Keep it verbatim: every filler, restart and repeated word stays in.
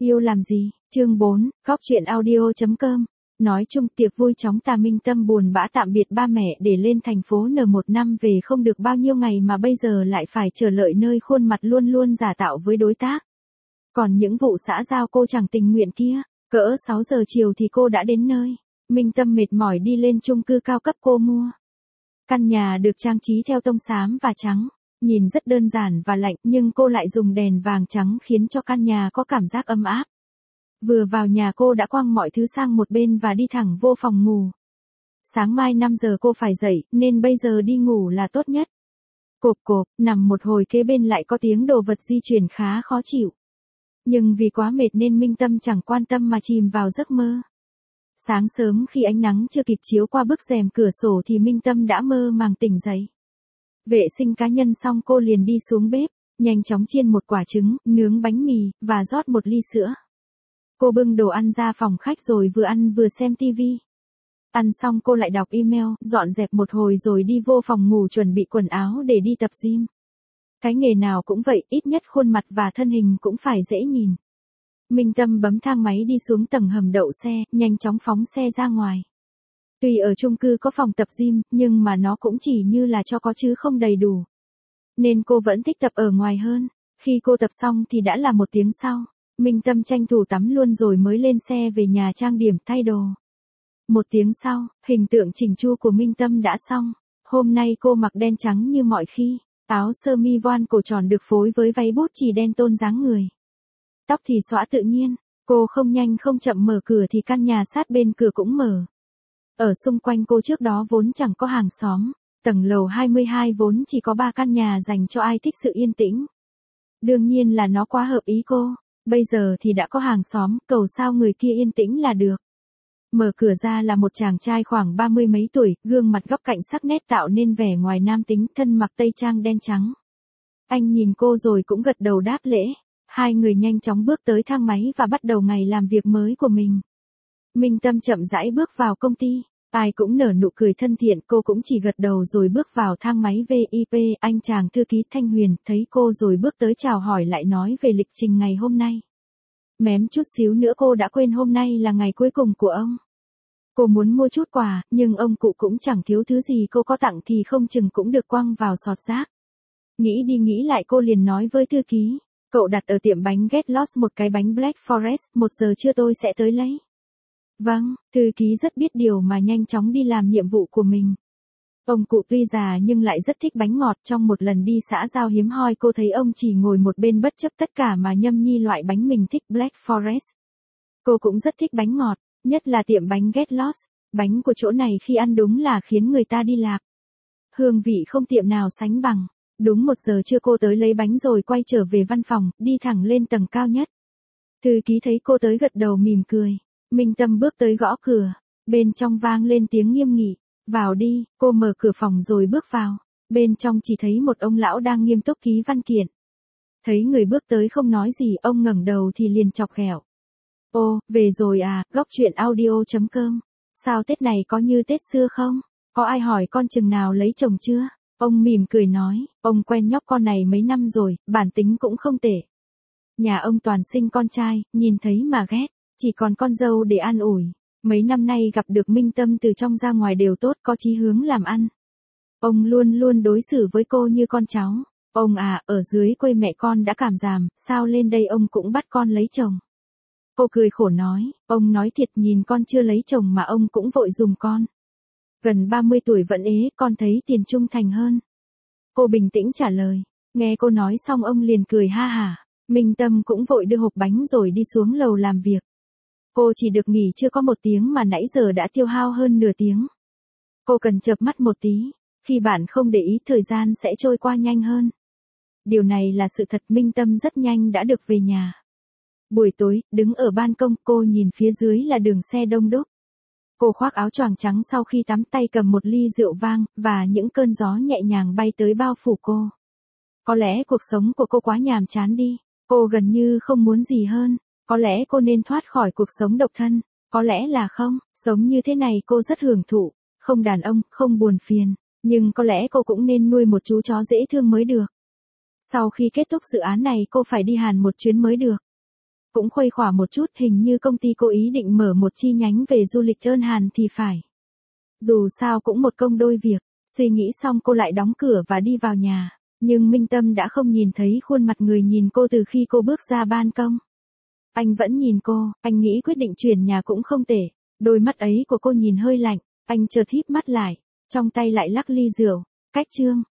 Yêu làm gì? Chương bốn, Góc truyện audio.com. Nói chung tiệc vui chóng tà. Minh Tâm buồn bã tạm biệt ba mẹ để lên thành phố N một năm về không được bao nhiêu ngày mà bây giờ lại phải chờ lợi nơi khuôn mặt luôn luôn giả tạo với đối tác. Còn những vụ xã giao cô chẳng tình nguyện kia, cỡ sáu giờ chiều thì cô đã đến nơi. Minh Tâm mệt mỏi đi lên chung cư cao cấp cô mua. Căn nhà được trang trí theo tông xám và trắng, nhìn rất đơn giản và lạnh nhưng cô lại dùng đèn vàng trắng khiến cho căn nhà có cảm giác ấm áp. Vừa vào nhà cô đã quăng mọi thứ sang một bên và đi thẳng vô phòng ngủ. Sáng mai năm giờ cô phải dậy nên bây giờ đi ngủ là tốt nhất. Cộp cộp, nằm một hồi kế bên lại có tiếng đồ vật di chuyển khá khó chịu. Nhưng vì quá mệt nên Minh Tâm chẳng quan tâm mà chìm vào giấc mơ. Sáng sớm khi ánh nắng chưa kịp chiếu qua bức rèm cửa sổ thì Minh Tâm đã mơ màng tỉnh dậy. Vệ sinh cá nhân xong cô liền đi xuống bếp, nhanh chóng chiên một quả trứng, nướng bánh mì, và rót một ly sữa. Cô bưng đồ ăn ra phòng khách rồi vừa ăn vừa xem tivi. Ăn xong cô lại đọc email, dọn dẹp một hồi rồi đi vô phòng ngủ chuẩn bị quần áo để đi tập gym. Cái nghề nào cũng vậy, ít nhất khuôn mặt và thân hình cũng phải dễ nhìn. Minh Tâm bấm thang máy đi xuống tầng hầm đậu xe, nhanh chóng phóng xe ra ngoài. Tuy ở chung cư có phòng tập gym, nhưng mà nó cũng chỉ như là cho có chứ không đầy đủ. Nên cô vẫn thích tập ở ngoài hơn. Khi cô tập xong thì đã là một tiếng sau. Minh Tâm tranh thủ tắm luôn rồi mới lên xe về nhà trang điểm thay đồ. Một tiếng sau, hình tượng chỉnh chu của Minh Tâm đã xong. Hôm nay cô mặc đen trắng như mọi khi. Áo sơ mi voan cổ tròn được phối với váy bút chì đen tôn dáng người. Tóc thì xõa tự nhiên. Cô không nhanh không chậm mở cửa thì căn nhà sát bên cửa cũng mở. Ở xung quanh cô trước đó vốn chẳng có hàng xóm. Tầng lầu hai mươi hai vốn chỉ có ba căn nhà dành cho ai thích sự yên tĩnh. Đương nhiên là nó quá hợp ý cô. Bây giờ thì đã có hàng xóm, cầu sao người kia yên tĩnh là được. Mở cửa ra là một chàng trai khoảng ba mươi mấy tuổi, gương mặt góc cạnh sắc nét tạo nên vẻ ngoài nam tính, thân mặc tây trang đen trắng. Anh nhìn cô rồi cũng gật đầu đáp lễ. Hai người nhanh chóng bước tới thang máy và bắt đầu ngày làm việc mới của mình. Minh Tâm chậm rãi bước vào công ty. Ai cũng nở nụ cười thân thiện, cô cũng chỉ gật đầu rồi bước vào thang máy vê i pê. Anh chàng thư ký Thanh Huyền thấy cô rồi bước tới chào hỏi lại nói về lịch trình ngày hôm nay. Mém chút xíu nữa cô đã quên hôm nay là ngày cuối cùng của ông. Cô muốn mua chút quà, nhưng ông cụ cũng chẳng thiếu thứ gì cô có tặng thì không chừng cũng được quăng vào sọt rác. Nghĩ đi nghĩ lại cô liền nói với thư ký, cậu đặt ở tiệm bánh Get Lost một cái bánh Black Forest, một giờ trưa tôi sẽ tới lấy. Vâng, thư ký rất biết điều mà nhanh chóng đi làm nhiệm vụ của mình. Ông cụ tuy già nhưng lại rất thích bánh ngọt. Trong một lần đi xã giao hiếm hoi cô thấy ông chỉ ngồi một bên bất chấp tất cả mà nhâm nhi loại bánh mình thích, Black Forest. Cô cũng rất thích bánh ngọt, nhất là tiệm bánh Get Lost. Bánh của chỗ này khi ăn đúng là khiến người ta đi lạc. Hương vị không tiệm nào sánh bằng. Đúng một giờ trưa cô tới lấy bánh rồi quay trở về văn phòng, đi thẳng lên tầng cao nhất. Thư ký thấy cô tới gật đầu mỉm cười. Minh Tâm bước tới gõ cửa. Bên trong vang lên tiếng nghiêm nghị. Vào đi, cô mở cửa phòng rồi bước vào. Bên trong chỉ thấy một ông lão đang nghiêm túc ký văn kiện. Thấy người bước tới không nói gì, ông ngẩng đầu thì liền chọc ghẹo. Ô, về rồi à, góc truyện audio.com. Sao Tết này có như Tết xưa không? Có ai hỏi con chừng nào lấy chồng chưa? Ông mỉm cười nói, ông quen nhóc con này mấy năm rồi, bản tính cũng không tệ. Nhà ông toàn sinh con trai, nhìn thấy mà ghét, chỉ còn con dâu để an ủi. Mấy năm nay gặp được Minh Tâm từ trong ra ngoài đều tốt, có chí hướng làm ăn. Ông luôn luôn đối xử với cô như con cháu. Ông à, ở dưới quê mẹ con đã cảm giảm, sao lên đây ông cũng bắt con lấy chồng. Cô cười khổ nói, ông nói thiệt nhìn con chưa lấy chồng mà ông cũng vội dùm con. Gần ba mươi tuổi vẫn ế, con thấy tiền trung thành hơn. Cô bình tĩnh trả lời. Nghe cô nói xong ông liền cười ha hả. Minh Tâm cũng vội đưa hộp bánh rồi đi xuống lầu làm việc. Cô chỉ được nghỉ chưa có một tiếng mà nãy giờ đã tiêu hao hơn nửa tiếng. Cô cần chợp mắt một tí. Khi bạn không để ý thời gian sẽ trôi qua nhanh hơn. Điều này là sự thật. Minh Tâm rất nhanh đã được về nhà. Buổi tối, đứng ở ban công cô nhìn phía dưới là đường xe đông đúc. Cô khoác áo choàng trắng sau khi tắm, tay cầm một ly rượu vang, và những cơn gió nhẹ nhàng bay tới bao phủ cô. Có lẽ cuộc sống của cô quá nhàm chán đi. Cô gần như không muốn gì hơn. Có lẽ cô nên thoát khỏi cuộc sống độc thân. Có lẽ là không, sống như thế này cô rất hưởng thụ. Không đàn ông, không buồn phiền. Nhưng có lẽ cô cũng nên nuôi một chú chó dễ thương mới được. Sau khi kết thúc dự án này cô phải đi Hàn một chuyến mới được. Cũng khuây khỏa một chút, hình như công ty cô ý định mở một chi nhánh về du lịch trơn Hàn thì phải. Dù sao cũng một công đôi việc, suy nghĩ xong cô lại đóng cửa và đi vào nhà. Nhưng Minh Tâm đã không nhìn thấy khuôn mặt người nhìn cô từ khi cô bước ra ban công. Anh vẫn nhìn cô, anh nghĩ quyết định chuyển nhà cũng không tệ. Đôi mắt ấy của cô nhìn hơi lạnh, anh chợt híp mắt lại, trong tay lại lắc ly rượu. Cách chương